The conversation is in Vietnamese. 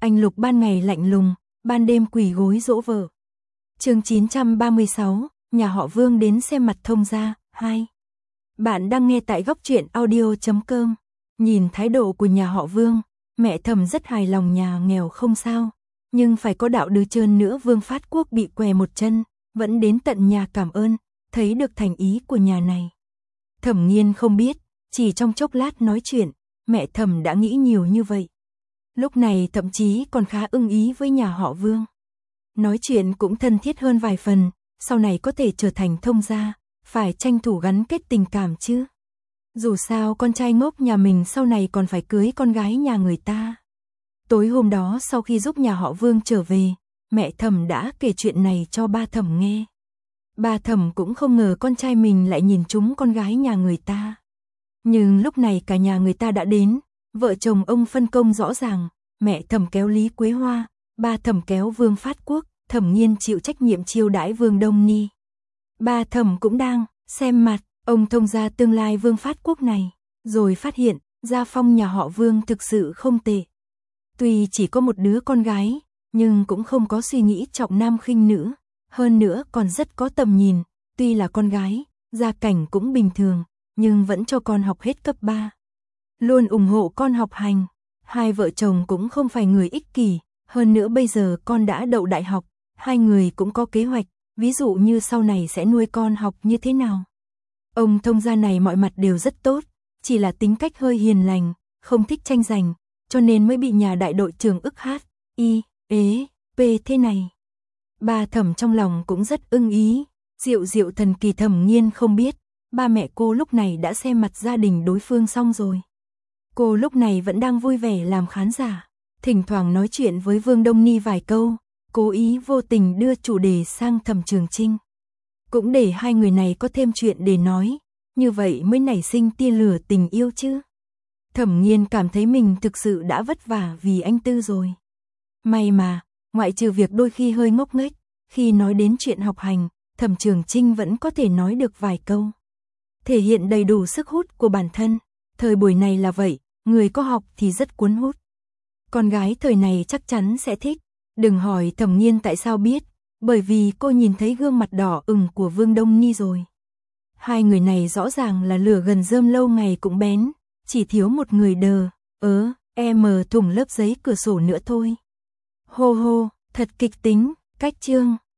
Anh Lục ban ngày lạnh lùng, ban đêm quỳ gối dỗ vợ. Chương 936, nhà họ Vương đến xem mặt thông gia, 2. Bạn đang nghe tại góc truyện audio.com. Nhìn thái độ của nhà họ Vương, mẹ Thẩm rất hài lòng, nhà nghèo không sao, nhưng phải có đạo đức trơn nữa. Vương Phát Quốc bị què một chân, vẫn đến tận nhà cảm ơn, thấy được thành ý của nhà này. Thẩm Nghiên không biết, chỉ trong chốc lát nói chuyện, mẹ Thẩm đã nghĩ nhiều như vậy. Lúc này thậm chí còn khá ưng ý với nhà họ Vương. Nói chuyện cũng thân thiết hơn vài phần, sau này có thể trở thành thông gia, phải tranh thủ gắn kết tình cảm chứ. Dù sao con trai ngốc nhà mình sau này còn phải cưới con gái nhà người ta. Tối hôm đó sau khi giúp nhà họ Vương trở về, mẹ Thẩm đã kể chuyện này cho ba Thẩm nghe. Ba Thẩm cũng không ngờ con trai mình lại nhìn trúng con gái nhà người ta. Nhưng lúc này cả nhà người ta đã đến, vợ chồng ông phân công rõ ràng, mẹ Thẩm kéo Lý Quế Hoa, ba Thẩm kéo Vương Phát Quốc, Thẩm Nghiên chịu trách nhiệm chiêu đãi Vương Đông Ni. Ba Thẩm cũng đang xem mặt ông thông gia tương lai Vương Phát Quốc này, rồi phát hiện gia phong nhà họ Vương thực sự không tệ. Tuy chỉ có một đứa con gái, nhưng cũng không có suy nghĩ trọng nam khinh nữ, hơn nữa còn rất có tầm nhìn. Tuy là con gái, gia cảnh cũng bình thường, nhưng vẫn cho con học hết cấp 3. Luôn ủng hộ con học hành. Hai vợ chồng cũng không phải người ích kỷ, hơn nữa bây giờ con đã đậu đại học, hai người cũng có kế hoạch, ví dụ như sau này sẽ nuôi con học như thế nào. Ông thông gia này mọi mặt đều rất tốt, chỉ là tính cách hơi hiền lành, không thích tranh giành, cho nên mới bị nhà đại đội trưởng ức hát, thế này. Ba Thẩm trong lòng cũng rất ưng ý, diệu thần kỳ. Thẩm Nghiên không biết, ba mẹ cô lúc này đã xem mặt gia đình đối phương xong rồi. Cô lúc này vẫn đang vui vẻ làm khán giả, thỉnh thoảng nói chuyện với Vương Đông Ni vài câu, cố ý vô tình đưa chủ đề sang Thẩm Trường Chinh. Cũng để hai người này có thêm chuyện để nói, như vậy mới nảy sinh tia lửa tình yêu chứ. Thẩm Nghiên cảm thấy mình thực sự đã vất vả vì anh Tư rồi. May mà, ngoại trừ việc đôi khi hơi ngốc nghếch, khi nói đến chuyện học hành, Thẩm Trường Chinh vẫn có thể nói được vài câu. Thể hiện đầy đủ sức hút của bản thân, thời buổi này là vậy, người có học thì rất cuốn hút. Con gái thời này chắc chắn sẽ thích, đừng hỏi Thẩm Nghiên tại sao biết, bởi vì cô nhìn thấy gương mặt đỏ ửng của Vương Đông Ni rồi. Hai người này rõ ràng là lửa gần rơm lâu ngày cũng bén, chỉ thiếu một người mở thủng lớp giấy cửa sổ nữa thôi. Hô hô, thật kịch tính, cách chương.